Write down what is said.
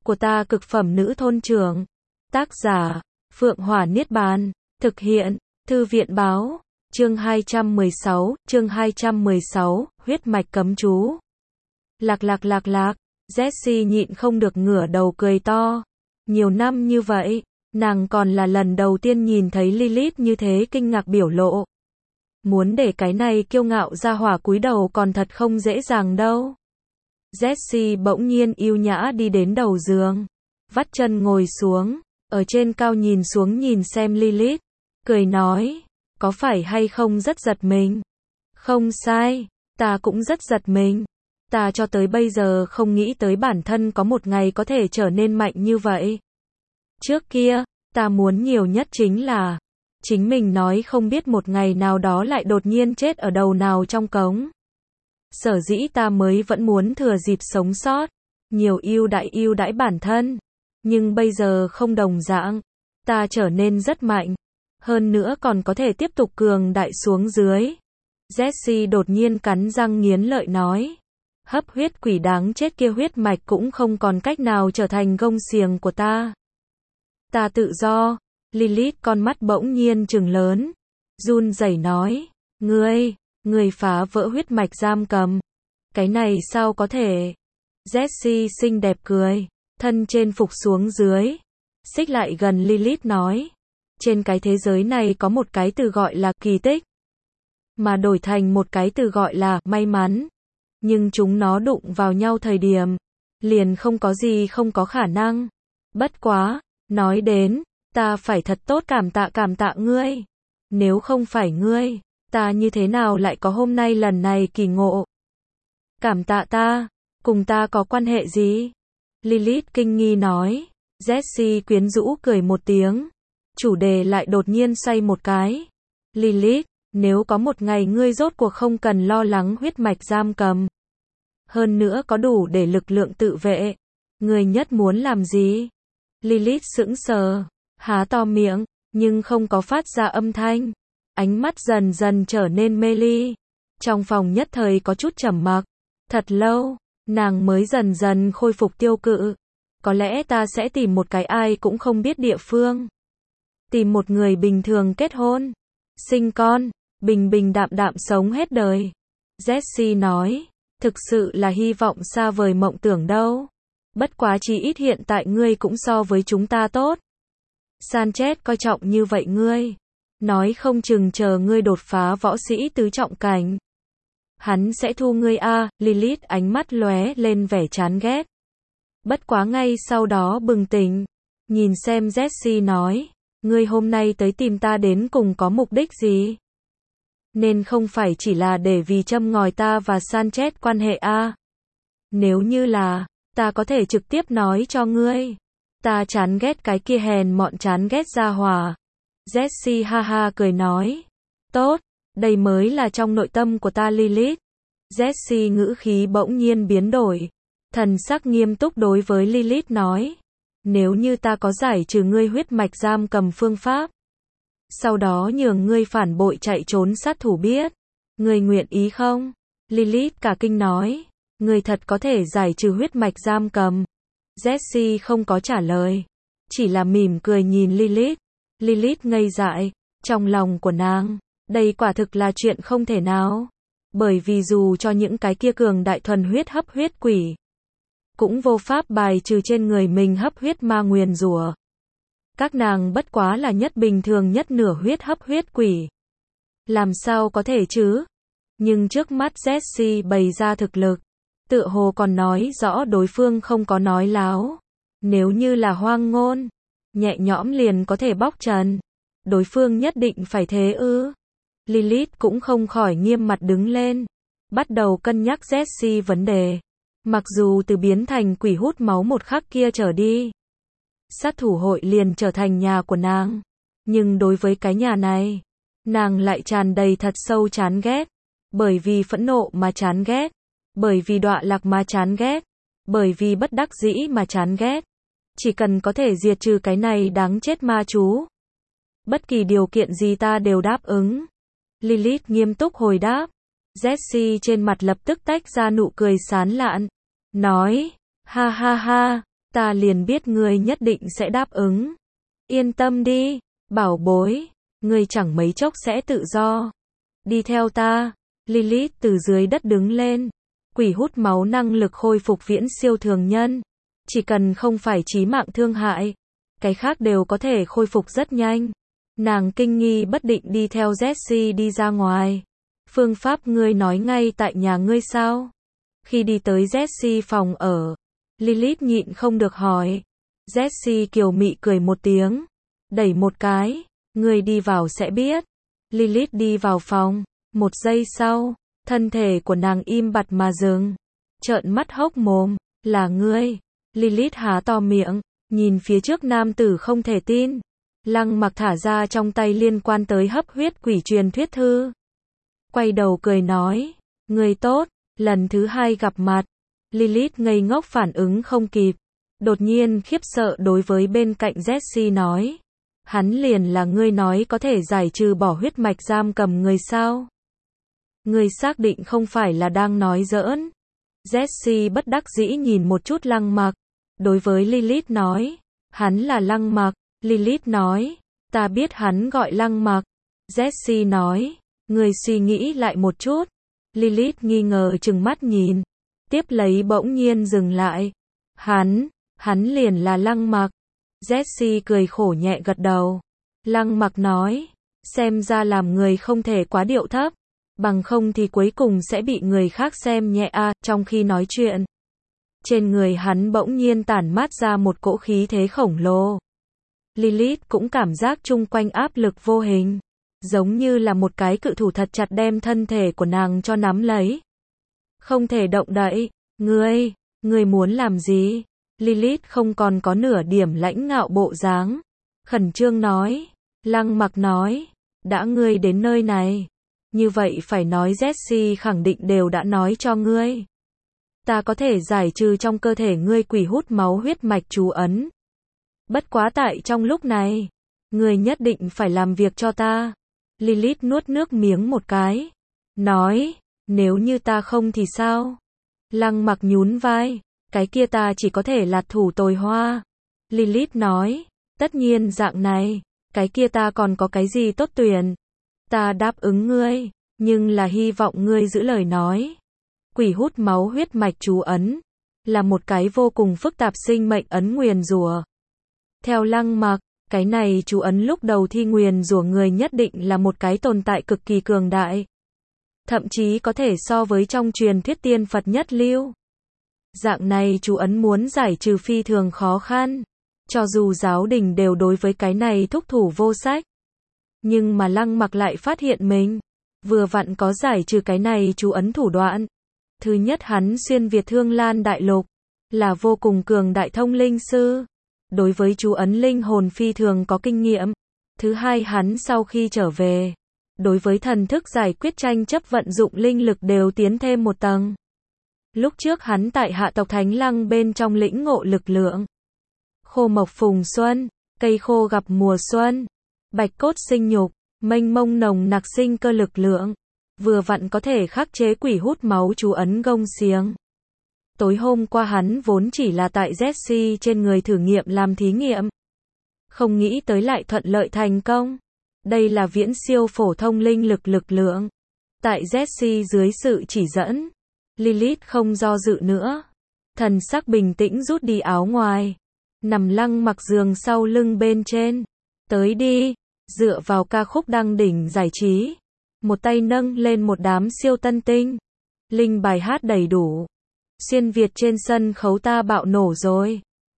của ta cực phẩm nữ thôn trưởng. Tác giả, Phượng Hỏa Niết Bàn. Thực hiện, Thư viện báo. Chương 216, huyết mạch cấm chú. Lạc. Jessie nhịn không được ngửa đầu cười to. Nhiều năm như vậy, nàng còn là lần đầu tiên nhìn thấy Lilith như thế kinh ngạc biểu lộ. Muốn để cái này kiêu ngạo ra hỏa cúi đầu còn thật không dễ dàng đâu. Jessie bỗng nhiên yêu nhã đi đến đầu giường, vắt chân ngồi xuống, ở trên cao nhìn xuống nhìn xem Lilith, cười nói, có phải hay không rất giật mình? Không sai, ta cũng rất giật mình. Ta cho tới bây giờ không nghĩ tới bản thân có một ngày có thể trở nên mạnh như vậy. Trước kia, ta muốn nhiều nhất chính là chính mình nói không biết một ngày nào đó lại đột nhiên chết ở đầu nào trong cống. Sở dĩ ta mới vẫn muốn thừa dịp sống sót, nhiều ưu đãi bản thân. Nhưng bây giờ không đồng dạng, ta trở nên rất mạnh. Hơn nữa còn có thể tiếp tục cường đại xuống dưới. Jessie đột nhiên cắn răng nghiến lợi nói. Hấp huyết quỷ đáng chết kia huyết mạch cũng không còn cách nào trở thành gông xiềng của ta. Ta tự do. Lilith con mắt bỗng nhiên trừng lớn. Run rẩy nói. Ngươi phá vỡ huyết mạch giam cầm. Cái này sao có thể? Jessie xinh đẹp cười. Thân trên phục xuống dưới. Xích lại gần Lilith nói. Trên cái thế giới này có một cái từ gọi là kỳ tích. Mà đổi thành một cái từ gọi là may mắn. Nhưng chúng nó đụng vào nhau thời điểm. Liền không có gì không có khả năng. Bất quá, nói đến, ta phải thật tốt cảm tạ ngươi. Nếu không phải ngươi, ta như thế nào lại có hôm nay lần này kỳ ngộ? Cảm tạ ta, cùng ta có quan hệ gì? Lilith kinh nghi nói. Jessie quyến rũ cười một tiếng. Chủ đề lại đột nhiên xoay một cái. Lilith, nếu có một ngày ngươi rốt cuộc không cần lo lắng huyết mạch giam cầm. Hơn nữa có đủ để lực lượng tự vệ. Ngươi nhất muốn làm gì? Lilith sững sờ, há to miệng, nhưng không có phát ra âm thanh. Ánh mắt dần dần trở nên mê ly. Trong phòng nhất thời có chút trầm mặc. Thật lâu, nàng mới dần dần khôi phục tiêu cự. Có lẽ ta sẽ tìm một cái ai cũng không biết địa phương. Tìm một người bình thường kết hôn. Sinh con, bình đạm sống hết đời. Jessie nói. Thực sự là hy vọng xa vời mộng tưởng đâu. Bất quá chí ít hiện tại ngươi cũng so với chúng ta tốt. Sanchez coi trọng như vậy ngươi. Nói không chừng chờ ngươi đột phá võ sĩ tứ trọng cảnh. Hắn sẽ thu ngươi a. Lilith ánh mắt lóe lên vẻ chán ghét. Bất quá ngay sau đó bừng tỉnh. Nhìn xem Jessie nói. Ngươi hôm nay tới tìm ta đến cùng có mục đích gì? Nên không phải chỉ là để vì châm ngòi ta và Sanchez quan hệ a. Nếu như là, ta có thể trực tiếp nói cho ngươi. Ta chán ghét cái kia hèn mọn chán ghét gia hỏa. Jessie ha ha cười nói. Tốt, đây mới là trong nội tâm của ta Lilith. Jessie ngữ khí bỗng nhiên biến đổi. Thần sắc nghiêm túc đối với Lilith nói. Nếu như ta có giải trừ ngươi huyết mạch giam cầm phương pháp. Sau đó nhường ngươi phản bội chạy trốn sát thủ biết. Ngươi nguyện ý không? Lilith cả kinh nói. Ngươi thật có thể giải trừ huyết mạch giam cầm. Jessie không có trả lời. Chỉ là mỉm cười nhìn Lilith. Lilith ngây dại. Trong lòng của nàng, đây quả thực là chuyện không thể nào. Bởi vì dù cho những cái kia cường đại thuần huyết hấp huyết quỷ. Cũng vô pháp bài trừ trên người mình hấp huyết ma nguyền rủa. Các nàng bất quá là nhất bình thường nhất nửa huyết hấp huyết quỷ. Làm sao có thể chứ? Nhưng trước mắt Jessie bày ra thực lực. Tựa hồ còn nói rõ đối phương không có nói láo. Nếu như là hoang ngôn, nhẹ nhõm liền có thể bóc trần. Đối phương nhất định phải thế ư? Lilith cũng không khỏi nghiêm mặt đứng lên. Bắt đầu cân nhắc Jessie vấn đề. Mặc dù từ biến thành quỷ hút máu một khắc kia trở đi. Sát thủ hội liền trở thành nhà của nàng. Nhưng đối với cái nhà này, nàng lại tràn đầy thật sâu chán ghét. Bởi vì phẫn nộ mà chán ghét. Bởi vì đọa lạc mà chán ghét. Bởi vì bất đắc dĩ mà chán ghét. Chỉ cần có thể diệt trừ cái này đáng chết ma chú. Bất kỳ điều kiện gì ta đều đáp ứng. Lilith nghiêm túc hồi đáp. Jessie trên mặt lập tức tách ra nụ cười sán lạn. Nói, ha ha ha, ta liền biết ngươi nhất định sẽ đáp ứng. Yên tâm đi, bảo bối, ngươi chẳng mấy chốc sẽ tự do. Đi theo ta. Lilith từ dưới đất đứng lên. Quỷ hút máu năng lực khôi phục viễn siêu thường nhân. Chỉ cần không phải chí mạng thương hại, cái khác đều có thể khôi phục rất nhanh. Nàng kinh nghi bất định đi theo Jessie đi ra ngoài. Phương pháp ngươi nói ngay tại nhà ngươi sao? Khi đi tới Jessie phòng ở, Lilith nhịn không được hỏi. Jessie kiều mị cười một tiếng, đẩy một cái, ngươi đi vào sẽ biết. Lilith đi vào phòng, một giây sau, thân thể của nàng im bặt mà dừng, trợn mắt hốc mồm, là ngươi. Lilith há to miệng, nhìn phía trước nam tử không thể tin. Lăng Mặc thả ra trong tay liên quan tới hấp huyết quỷ truyền thuyết thư. Quay đầu cười nói, người tốt. Lần thứ hai gặp mặt, Lilith ngây ngốc phản ứng không kịp. Đột nhiên khiếp sợ đối với bên cạnh Jessie nói, hắn liền là ngươi nói có thể giải trừ bỏ huyết mạch giam cầm người sao? Ngươi xác định không phải là đang nói giỡn? Jessie bất đắc dĩ nhìn một chút Lăng Mặc, đối với Lilith nói, hắn là Lăng Mặc. Lilith nói, ta biết hắn gọi Lăng Mặc. Jessie nói, ngươi suy nghĩ lại một chút. Lilith nghi ngờ trừng mắt nhìn, tiếp lấy bỗng nhiên dừng lại. Hắn liền là Lăng Mặc. Jessie cười khổ nhẹ gật đầu. Lăng Mặc nói, xem ra làm người không thể quá điệu thấp, bằng không thì cuối cùng sẽ bị người khác xem nhẹ a. Trong khi nói chuyện, trên người hắn bỗng nhiên tản mát ra một cỗ khí thế khổng lồ. Lilith cũng cảm giác chung quanh áp lực vô hình, giống như là một cái cự thủ thật chặt đem thân thể của nàng cho nắm lấy. Không thể động đậy. Ngươi muốn làm gì? Lilith không còn có nửa điểm lãnh ngạo bộ dáng, khẩn trương nói. Lăng Mặc nói, đã ngươi đến nơi này, như vậy phải nói Jessie khẳng định đều đã nói cho ngươi. Ta có thể giải trừ trong cơ thể ngươi quỷ hút máu huyết mạch chú ấn. Bất quá tại trong lúc này, ngươi nhất định phải làm việc cho ta. Lilith nuốt nước miếng một cái, nói, nếu như ta không thì sao? Lăng Mặc nhún vai, cái kia ta chỉ có thể là thủ tồi hoa. Lilith nói, tất nhiên dạng này, cái kia ta còn có cái gì tốt tuyển? Ta đáp ứng ngươi, nhưng là hy vọng ngươi giữ lời nói. Quỷ hút máu huyết mạch chú ấn, là một cái vô cùng phức tạp sinh mệnh ấn nguyền rủa. Theo Lăng Mặc, cái này chú ấn lúc đầu thi nguyền rủa người nhất định là một cái tồn tại cực kỳ cường đại. Thậm chí có thể so với trong truyền thuyết tiên Phật nhất lưu. Dạng này chú ấn muốn giải trừ phi thường khó khăn. Cho dù giáo đình đều đối với cái này thúc thủ vô sách. Nhưng mà Lăng Mặc lại phát hiện mình vừa vặn có giải trừ cái này chú ấn thủ đoạn. Thứ nhất, hắn xuyên Việt Thương Lan đại lục, là vô cùng cường đại thông linh sư. Đối với chú ấn linh hồn phi thường có kinh nghiệm. Thứ hai, hắn sau khi trở về, đối với thần thức giải quyết tranh chấp vận dụng linh lực đều tiến thêm một tầng. Lúc trước hắn tại hạ tộc Thánh Lăng bên trong lĩnh ngộ lực lượng. Khô mộc phùng xuân, cây khô gặp mùa xuân, bạch cốt sinh nhục, mênh mông nồng nặc sinh cơ lực lượng, vừa vặn có thể khắc chế quỷ hút máu chú ấn gông xiềng. Tối hôm qua hắn vốn chỉ là tại Jessie trên người thử nghiệm làm thí nghiệm, không nghĩ tới lại thuận lợi thành công. Đây là viễn siêu phổ thông linh lực lượng. Tại Jessie dưới sự chỉ dẫn, Lilith không do dự nữa, thần sắc bình tĩnh rút đi áo ngoài, nằm Lăng Mặc giường sau lưng bên trên. Tới đi, dựa vào ca khúc đăng đỉnh giải trí, một tay nâng lên một đám siêu tân tinh, linh bài hát đầy đủ. Xuyên Việt trên sân khấu ta bạo nổ rồi.